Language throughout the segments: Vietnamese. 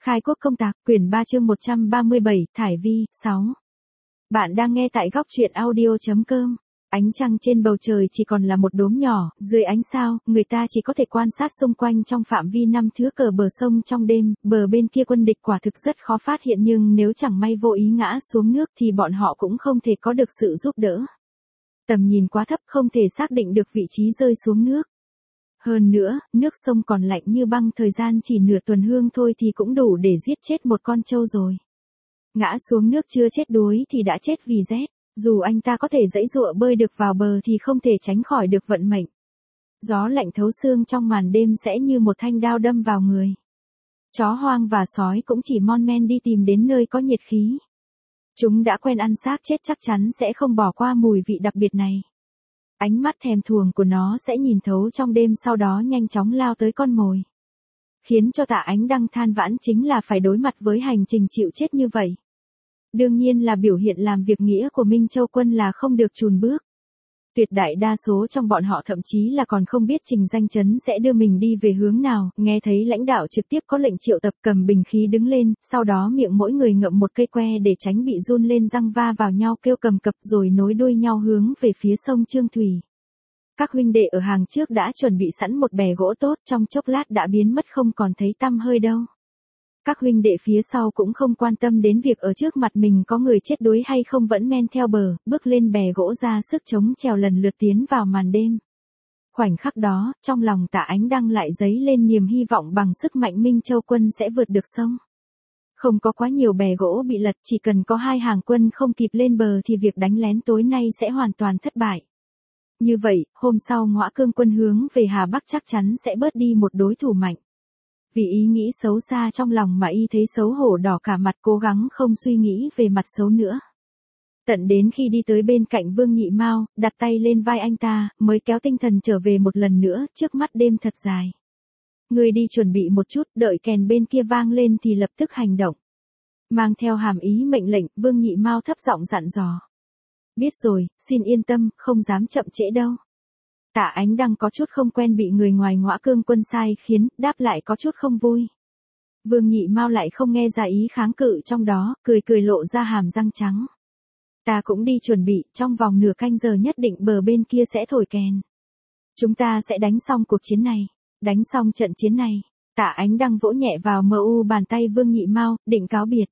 Khai quốc công tạc, quyển 3 chương 137, Thải Vi, 6. Bạn đang nghe tại góc truyện audio.com. Ánh trăng trên bầu trời chỉ còn là một đốm nhỏ, dưới ánh sao, người ta chỉ có thể quan sát xung quanh trong phạm vi 5 thước cờ bờ sông trong đêm, bờ bên kia quân địch quả thực rất khó phát hiện nhưng nếu chẳng may vô ý ngã xuống nước thì bọn họ cũng không thể có được sự giúp đỡ. Tầm nhìn quá thấp không thể xác định được vị trí rơi xuống nước. Hơn nữa, nước sông còn lạnh như băng, thời gian chỉ nửa tuần hương thôi thì cũng đủ để giết chết một con trâu rồi. Ngã xuống nước chưa chết đuối thì đã chết vì rét, dù anh ta có thể giãy giụa bơi được vào bờ thì không thể tránh khỏi được vận mệnh. Gió lạnh thấu xương trong màn đêm sẽ như một thanh đao đâm vào người. Chó hoang và sói cũng chỉ mon men đi tìm đến nơi có nhiệt khí. Chúng đã quen ăn xác chết chắc chắn sẽ không bỏ qua mùi vị đặc biệt này. Ánh mắt thèm thuồng của nó sẽ nhìn thấu trong đêm, sau đó nhanh chóng lao tới con mồi. Khiến cho Tạ Ánh Đăng than vãn chính là phải đối mặt với hành trình chịu chết như vậy. Đương nhiên là biểu hiện làm việc nghĩa của Minh Châu Quân là không được chùn bước. Tuyệt đại đa số trong bọn họ thậm chí là còn không biết Trình Danh Chấn sẽ đưa mình đi về hướng nào, nghe thấy lãnh đạo trực tiếp có lệnh triệu tập cầm bình khí đứng lên, sau đó miệng mỗi người ngậm một cây que để tránh bị run lên răng va vào nhau kêu cầm cập rồi nối đuôi nhau hướng về phía sông Trương Thủy. Các huynh đệ ở hàng trước đã chuẩn bị sẵn một bè gỗ tốt, trong chốc lát đã biến mất không còn thấy tăm hơi đâu. Các huynh đệ phía sau cũng không quan tâm đến việc ở trước mặt mình có người chết đuối hay không, vẫn men theo bờ, bước lên bè gỗ ra sức chống chèo lần lượt tiến vào màn đêm. Khoảnh khắc đó, trong lòng Tạ Ánh Đăng lại dấy lên niềm hy vọng bằng sức mạnh Minh Châu Quân sẽ vượt được sông. Không có quá nhiều bè gỗ bị lật, chỉ cần có hai hàng quân không kịp lên bờ thì việc đánh lén tối nay sẽ hoàn toàn thất bại. Như vậy, hôm sau Ngõa Cương Quân hướng về Hà Bắc chắc chắn sẽ bớt đi một đối thủ mạnh. Vì ý nghĩ xấu xa trong lòng mà y thấy xấu hổ đỏ cả mặt, cố gắng không suy nghĩ về mặt xấu nữa. Tận đến khi đi tới bên cạnh Vương Nhị Mao, đặt tay lên vai anh ta, mới kéo tinh thần trở về một lần nữa, trước mắt đêm thật dài. Người đi chuẩn bị một chút, đợi kèn bên kia vang lên thì lập tức hành động. Mang theo hàm ý mệnh lệnh, Vương Nhị Mao thấp giọng dặn dò. Biết rồi, xin yên tâm, không dám chậm trễ đâu. Tạ Ánh Đăng có chút không quen bị người ngoài Ngõa Cương Quân sai khiến, đáp lại có chút không vui. Vương Nhị Mao lại không nghe ra ý kháng cự trong đó, cười cười lộ ra hàm răng trắng. Ta cũng đi chuẩn bị, trong vòng nửa canh giờ nhất định bờ bên kia sẽ thổi kèn. Chúng ta sẽ đánh xong cuộc chiến này, đánh xong trận chiến này. Tạ Ánh Đăng vỗ nhẹ vào mu bàn tay Vương Nhị Mao, định cáo biệt.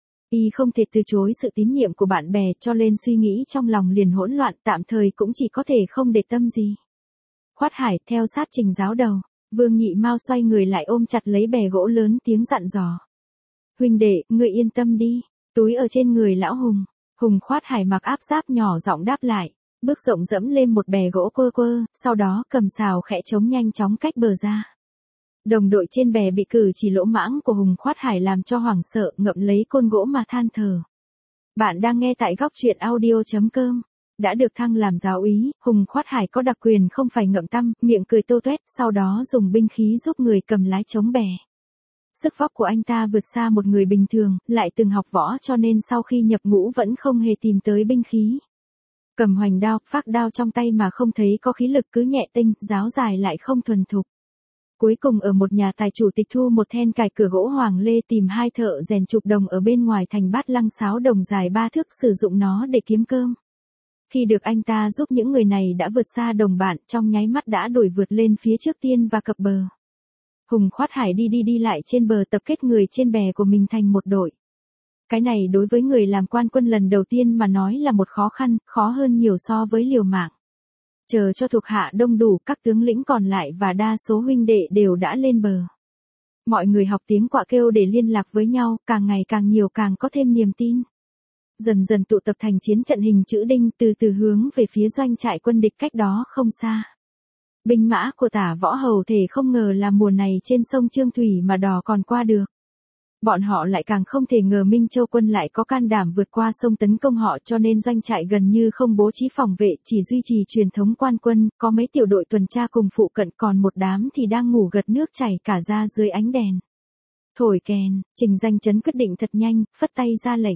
Y không thể từ chối sự tín nhiệm của bạn bè, cho nên suy nghĩ trong lòng liền hỗn loạn, tạm thời cũng chỉ có thể không để tâm gì. Khoát Hải theo sát Trình giáo đầu, Vương Nhị Mao xoay người lại ôm chặt lấy bè gỗ, lớn tiếng dặn dò. Huynh đệ, ngươi yên tâm đi, túi ở trên người lão Hùng. Hùng Khoát Hải mặc áp giáp nhỏ giọng đáp lại, bước rộng dẫm lên một bè gỗ quơ quơ, sau đó cầm sào khẽ chống nhanh chóng cách bờ ra. Đồng đội trên bè bị cử chỉ lỗ mãng của Hùng Khoát Hải làm cho hoảng sợ, ngậm lấy côn gỗ mà than thở. Bạn đang nghe tại góc truyện audio.com. Đã được thăng làm giáo úy, Hùng Khoát Hải có đặc quyền không phải ngậm tăm, miệng cười tô toét, sau đó dùng binh khí giúp người cầm lái chống bè. Sức vóc của anh ta vượt xa một người bình thường, lại từng học võ cho nên sau khi nhập ngũ vẫn không hề tìm tới binh khí. Cầm hoành đao, phác đao trong tay mà không thấy có khí lực, cứ nhẹ tinh, giáo dài lại không thuần thục. Cuối cùng ở một nhà tài chủ tịch thu một then cài cửa gỗ hoàng lê, tìm hai thợ rèn chụp đồng ở bên ngoài thành Bát Lăng sáo đồng dài 3 thước, sử dụng nó để kiếm cơm. Khi được anh ta giúp, những người này đã vượt xa đồng bạn, trong nháy mắt đã đuổi vượt lên phía trước tiên và cập bờ. Hùng Khoát Hải đi lại trên bờ, tập kết người trên bè của mình thành một đội. Cái này đối với người làm quan quân lần đầu tiên mà nói là một khó khăn, khó hơn nhiều so với liều mạng. Chờ cho thuộc hạ đông đủ, các tướng lĩnh còn lại và đa số huynh đệ đều đã lên bờ. Mọi người học tiếng quạ kêu để liên lạc với nhau, càng ngày càng nhiều càng có thêm niềm tin. Dần dần tụ tập thành chiến trận hình chữ đinh, từ từ hướng về phía doanh trại quân địch cách đó không xa. Binh mã của Tả Võ Hầu thể không ngờ là mùa này trên sông Trương Thủy mà đò còn qua được. Bọn họ lại càng không thể ngờ Minh Châu Quân lại có can đảm vượt qua sông tấn công họ, cho nên doanh trại gần như không bố trí phòng vệ, chỉ duy trì truyền thống quan quân, có mấy tiểu đội tuần tra cùng phụ cận, còn một đám thì đang ngủ gật nước chảy cả ra dưới ánh đèn. Thổi kèn, Trình Danh Chấn quyết định thật nhanh, phất tay ra lệnh.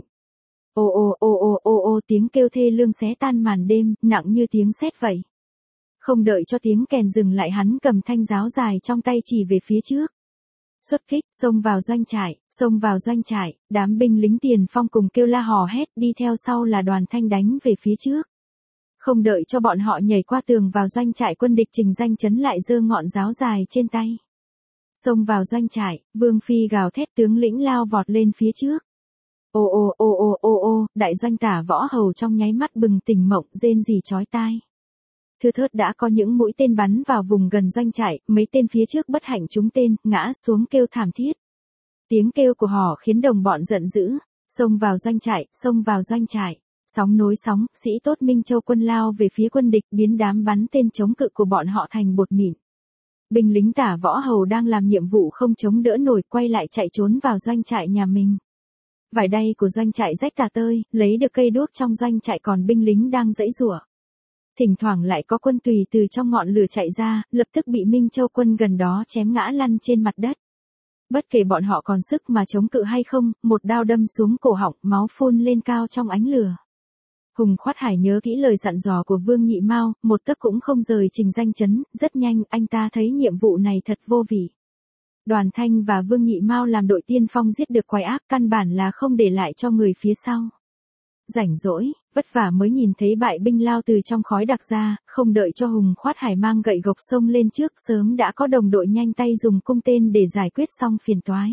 Ô ô ô ô ô ô, tiếng kêu thê lương xé tan màn đêm, nặng như tiếng sét vậy. Không đợi cho tiếng kèn dừng lại, hắn cầm thanh giáo dài trong tay chỉ về phía trước. Xuất kích, xông vào doanh trại, đám binh lính tiền phong cùng kêu la hò hét, đi theo sau là Đoàn Thanh đánh về phía trước. Không đợi cho bọn họ nhảy qua tường vào doanh trại, quân địch Trình Danh Chấn lại giơ ngọn giáo dài trên tay. Xông vào doanh trại, Vương Phi gào thét, tướng lĩnh lao vọt lên phía trước. Ô, đại doanh Tả Võ Hầu trong nháy mắt bừng tỉnh mộng, rên rỉ chói tai. Thưa thớt đã có những mũi tên bắn vào vùng gần doanh trại, mấy tên phía trước bất hạnh trúng tên, ngã xuống kêu thảm thiết. Tiếng kêu của họ khiến đồng bọn giận dữ, xông vào doanh trại. Sóng nối sóng, sĩ tốt Minh Châu quân lao về phía quân địch, biến đám bắn tên chống cự của bọn họ thành bột mịn. Binh lính Tả Võ Hầu đang làm nhiệm vụ không chống đỡ nổi, quay lại chạy trốn vào doanh trại nhà mình. Vải đay của doanh trại rách tả tơi, lấy được cây đuốc trong doanh trại, còn binh lính đang giãy giụa. Thỉnh thoảng lại có quân tùy từ trong ngọn lửa chạy ra, lập tức bị Minh Châu quân gần đó chém ngã lăn trên mặt đất. Bất kể bọn họ còn sức mà chống cự hay không, một đao đâm xuống cổ họng, máu phun lên cao trong ánh lửa. Hùng Khoát Hải nhớ kỹ lời dặn dò của Vương Nhị Mao, một tấc cũng không rời Trình Danh Chấn, rất nhanh anh ta thấy nhiệm vụ này thật vô vị. Đoàn Thanh và Vương Nhị Mao làm đội tiên phong giết được quái ác, căn bản là không để lại cho người phía sau. Rảnh rỗi, vất vả mới nhìn thấy bại binh lao từ trong khói đặc ra, không đợi cho Hùng Khoát Hải mang gậy gộc xông lên trước, sớm đã có đồng đội nhanh tay dùng cung tên để giải quyết xong phiền toái.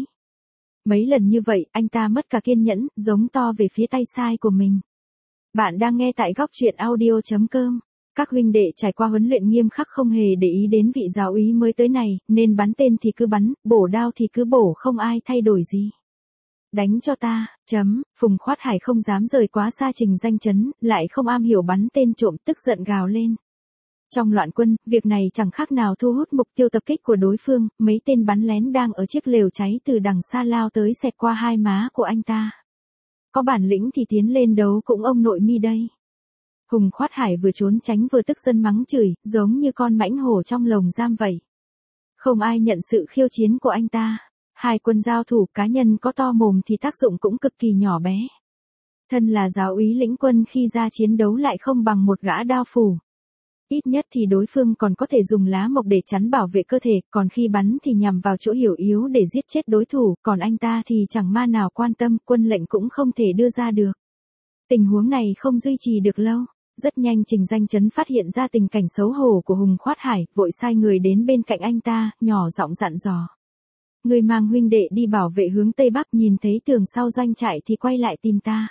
Mấy lần như vậy, anh ta mất cả kiên nhẫn, giống to về phía tay sai của mình. Bạn đang nghe tại góc truyện audio.com. Các huynh đệ trải qua huấn luyện nghiêm khắc không hề để ý đến vị giáo úy mới tới này, nên bắn tên thì cứ bắn, bổ đao thì cứ bổ, không ai thay đổi gì. Đánh cho ta, Phùng Khoát Hải không dám rời quá xa Trình Danh Chấn, lại không am hiểu bắn tên trộm, tức giận gào lên. Trong loạn quân, việc này chẳng khác nào thu hút mục tiêu tập kích của đối phương, mấy tên bắn lén đang ở chiếc lều cháy từ đằng xa lao tới xẹt qua hai má của anh ta. Có bản lĩnh thì tiến lên đấu cũng ông nội mi đây. Hùng Khoát Hải vừa trốn tránh vừa tức giận mắng chửi, giống như con mãnh hổ trong lồng giam vậy. Không ai nhận sự khiêu chiến của anh ta. Hai quân giao thủ, cá nhân có to mồm thì tác dụng cũng cực kỳ nhỏ bé. Thân là giáo úy lĩnh quân khi ra chiến đấu lại không bằng một gã đao phủ. Ít nhất thì đối phương còn có thể dùng lá mộc để chắn bảo vệ cơ thể, còn khi bắn thì nhằm vào chỗ hiểm yếu để giết chết đối thủ, còn anh ta thì chẳng ma nào quan tâm, quân lệnh cũng không thể đưa ra được. Tình huống này không duy trì được lâu. Rất nhanh Trình Danh Chấn phát hiện ra tình cảnh xấu hổ của Hùng Khoát Hải, vội sai người đến bên cạnh anh ta, nhỏ giọng dặn dò. Người mang huynh đệ đi bảo vệ hướng Tây Bắc, nhìn thấy tường sau doanh trại thì quay lại tìm ta.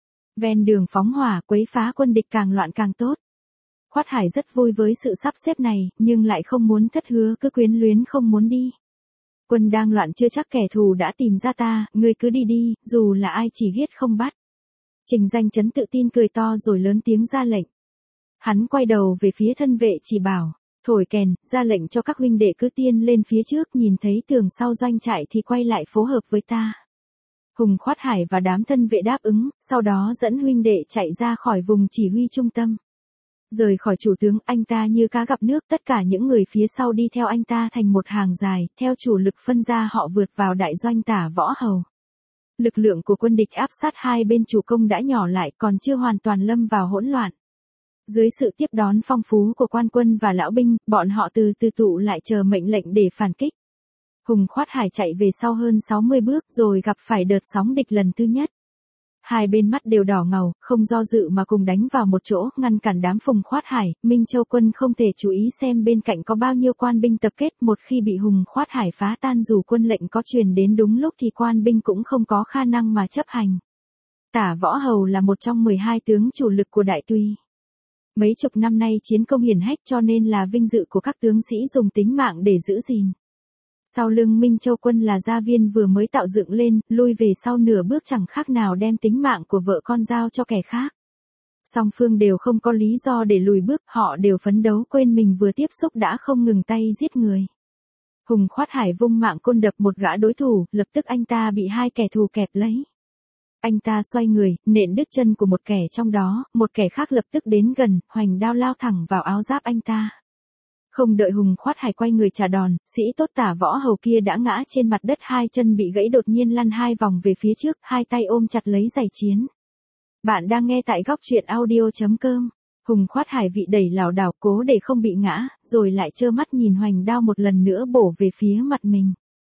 Ven đường phóng hỏa, quấy phá quân địch, càng loạn càng tốt. Khoát Hải rất vui với sự sắp xếp này, nhưng lại không muốn thất hứa, cứ quyến luyến không muốn đi. Quân đang loạn chưa chắc kẻ thù đã tìm ra ta, ngươi cứ đi đi, dù là ai chỉ giết không bắt. Trình Danh Chấn tự tin cười to rồi lớn tiếng ra lệnh. Hắn quay đầu về phía thân vệ chỉ bảo, thổi kèn, ra lệnh cho các huynh đệ cứ tiên lên phía trước, nhìn thấy tường sau doanh trại thì quay lại phối hợp với ta. Hùng Khoát Hải và đám thân vệ đáp ứng, sau đó dẫn huynh đệ chạy ra khỏi vùng chỉ huy trung tâm. Rời khỏi chủ tướng, anh ta như cá gặp nước, tất cả những người phía sau đi theo anh ta thành một hàng dài, theo chủ lực phân ra họ vượt vào đại doanh Tả Võ Hầu. Lực lượng của quân địch áp sát hai bên chủ công đã nhỏ lại, còn chưa hoàn toàn lâm vào hỗn loạn. Dưới sự tiếp đón phong phú của quan quân và lão binh, bọn họ từ từ tụ lại chờ mệnh lệnh để phản kích. Hùng Khoát Hải chạy về sau hơn 60 bước rồi gặp phải đợt sóng địch lần thứ nhất. Hai bên mắt đều đỏ ngầu, không do dự mà cùng đánh vào một chỗ, ngăn cản đám Phùng Khoát Hải. Minh Châu quân không thể chú ý xem bên cạnh có bao nhiêu quan binh tập kết, một khi bị Hùng Khoát Hải phá tan dù quân lệnh có truyền đến đúng lúc thì quan binh cũng không có khả năng mà chấp hành. Tả Võ Hầu là một trong 12 tướng chủ lực của Đại Tùy. Mấy chục năm nay chiến công hiển hách cho nên là vinh dự của các tướng sĩ dùng tính mạng để giữ gìn. Sau lưng Minh Châu quân là gia viên vừa mới tạo dựng lên, lui về sau nửa bước chẳng khác nào đem tính mạng của vợ con giao cho kẻ khác. Song phương đều không có lý do để lùi bước, họ đều phấn đấu quên mình vừa tiếp xúc đã không ngừng tay giết người. Hùng Khoát Hải vung mạng côn đập một gã đối thủ, lập tức anh ta bị hai kẻ thù kẹp lấy. Anh ta xoay người, nện đứt chân của một kẻ trong đó, một kẻ khác lập tức đến gần, hoành đao lao thẳng vào áo giáp anh ta. Không đợi Hùng Khoát Hải quay người trả đòn, sĩ tốt Tả Võ Hầu kia đã ngã trên mặt đất, hai chân bị gãy đột nhiên lăn hai vòng về phía trước, hai tay ôm chặt lấy giày chiến. Bạn đang nghe tại góc truyện audio.com. Hùng Khoát Hải vị đẩy lảo đảo cố để không bị ngã, rồi lại trơ mắt nhìn hoành đao một lần nữa bổ về phía mặt mình.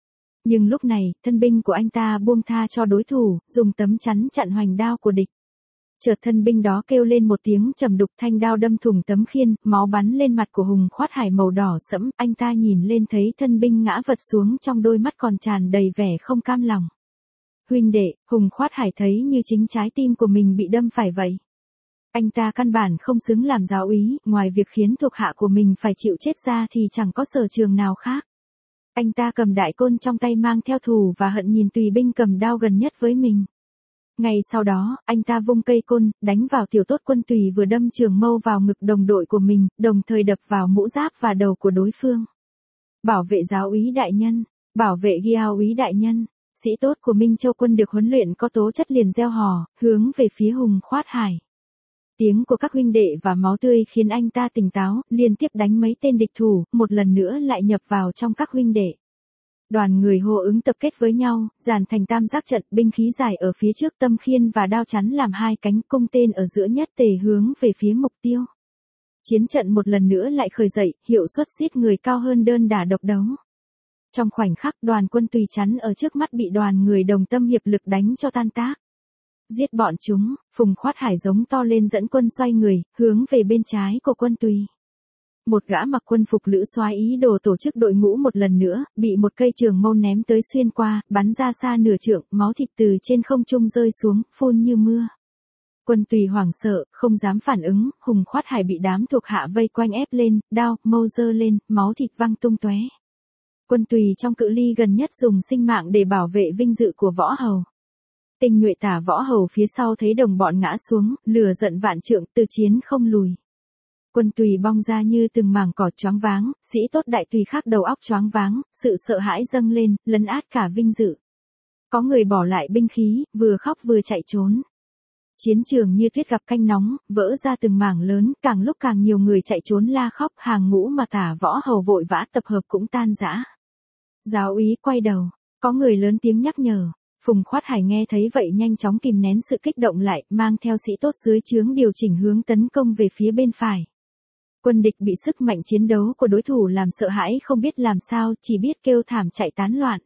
Nhưng lúc này, thân binh của anh ta buông tha cho đối thủ, dùng tấm chắn chặn hoành đao của địch. Chợt thân binh đó kêu lên một tiếng trầm đục, thanh đao đâm thủng tấm khiên, máu bắn lên mặt của Hùng Khoát Hải màu đỏ sẫm, anh ta nhìn lên thấy thân binh ngã vật xuống, trong đôi mắt còn tràn đầy vẻ không cam lòng. Huynh đệ, Hùng Khoát Hải thấy như chính trái tim của mình bị đâm phải vậy. Anh ta căn bản không xứng làm giáo úy, ngoài việc khiến thuộc hạ của mình phải chịu chết ra thì chẳng có sở trường nào khác. Anh ta cầm đại côn trong tay mang theo thù và hận nhìn tùy binh cầm đao gần nhất với mình. Ngay sau đó, anh ta vung cây côn, đánh vào tiểu tốt quân tùy vừa đâm trường mâu vào ngực đồng đội của mình, đồng thời đập vào mũ giáp và đầu của đối phương. Bảo vệ giáo úy đại nhân, bảo vệ Giao úy đại nhân, sĩ tốt của Minh Châu quân được huấn luyện có tố chất liền reo hò, hướng về phía Hùng Khoát Hải. Tiếng của các huynh đệ và máu tươi khiến anh ta tỉnh táo, liên tiếp đánh mấy tên địch thủ, một lần nữa lại nhập vào trong các huynh đệ. Đoàn người hô ứng tập kết với nhau, dàn thành tam giác trận, binh khí dài ở phía trước, tâm khiên và đao chắn làm hai cánh, cung tên ở giữa nhất tề hướng về phía mục tiêu. Chiến trận một lần nữa lại khởi dậy, hiệu suất giết người cao hơn đơn đả độc đấu. Trong khoảnh khắc đoàn quân tùy chắn ở trước mắt bị đoàn người đồng tâm hiệp lực đánh cho tan tác. Giết bọn chúng, Phùng Khoát Hải giống to lên dẫn quân xoay người, hướng về bên trái của quân tùy. Một gã mặc quân phục lữ soái ý đồ tổ chức đội ngũ một lần nữa, bị một cây trường mâu ném tới xuyên qua, bắn ra xa nửa trượng, máu thịt từ trên không trung rơi xuống, phun như mưa. Quân tùy hoảng sợ, không dám phản ứng, Hùng Khoát Hải bị đám thuộc hạ vây quanh ép lên, đao, mâu giơ lên, máu thịt văng tung tóe. Quân tùy trong cự ly gần nhất dùng sinh mạng để bảo vệ vinh dự của võ hầu. Tinh nhuệ tả võ hầu phía sau thấy đồng bọn ngã xuống, lửa giận vạn trượng, từ chiến không lùi. Quân tùy bong ra như từng mảng cỏ, choáng váng, sĩ tốt đại tùy khác đầu óc choáng váng, sự sợ hãi dâng lên, lấn át cả vinh dự. Có người bỏ lại binh khí, vừa khóc vừa chạy trốn. Chiến trường như tuyết gặp canh nóng, vỡ ra từng mảng lớn, càng lúc càng nhiều người chạy trốn la khóc, hàng ngũ mà tả võ hầu vội vã tập hợp cũng tan rã. Giáo úy quay đầu, có người lớn tiếng nhắc nhở. Phùng Khoát Hải nghe thấy vậy nhanh chóng kìm nén sự kích động lại, mang theo sĩ tốt dưới trướng điều chỉnh hướng tấn công về phía bên phải. Quân địch bị sức mạnh chiến đấu của đối thủ làm sợ hãi không biết làm sao, chỉ biết kêu thảm chạy tán loạn.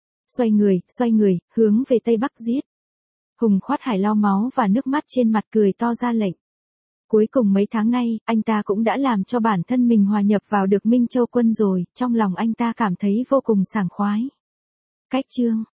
Xoay người, hướng về tây bắc giết. Hùng Khoát Hải lau máu và nước mắt trên mặt cười to ra lệnh. Cuối cùng mấy tháng nay, anh ta cũng đã làm cho bản thân mình hòa nhập vào được Minh Châu quân rồi, trong lòng anh ta cảm thấy vô cùng sảng khoái. Cách chương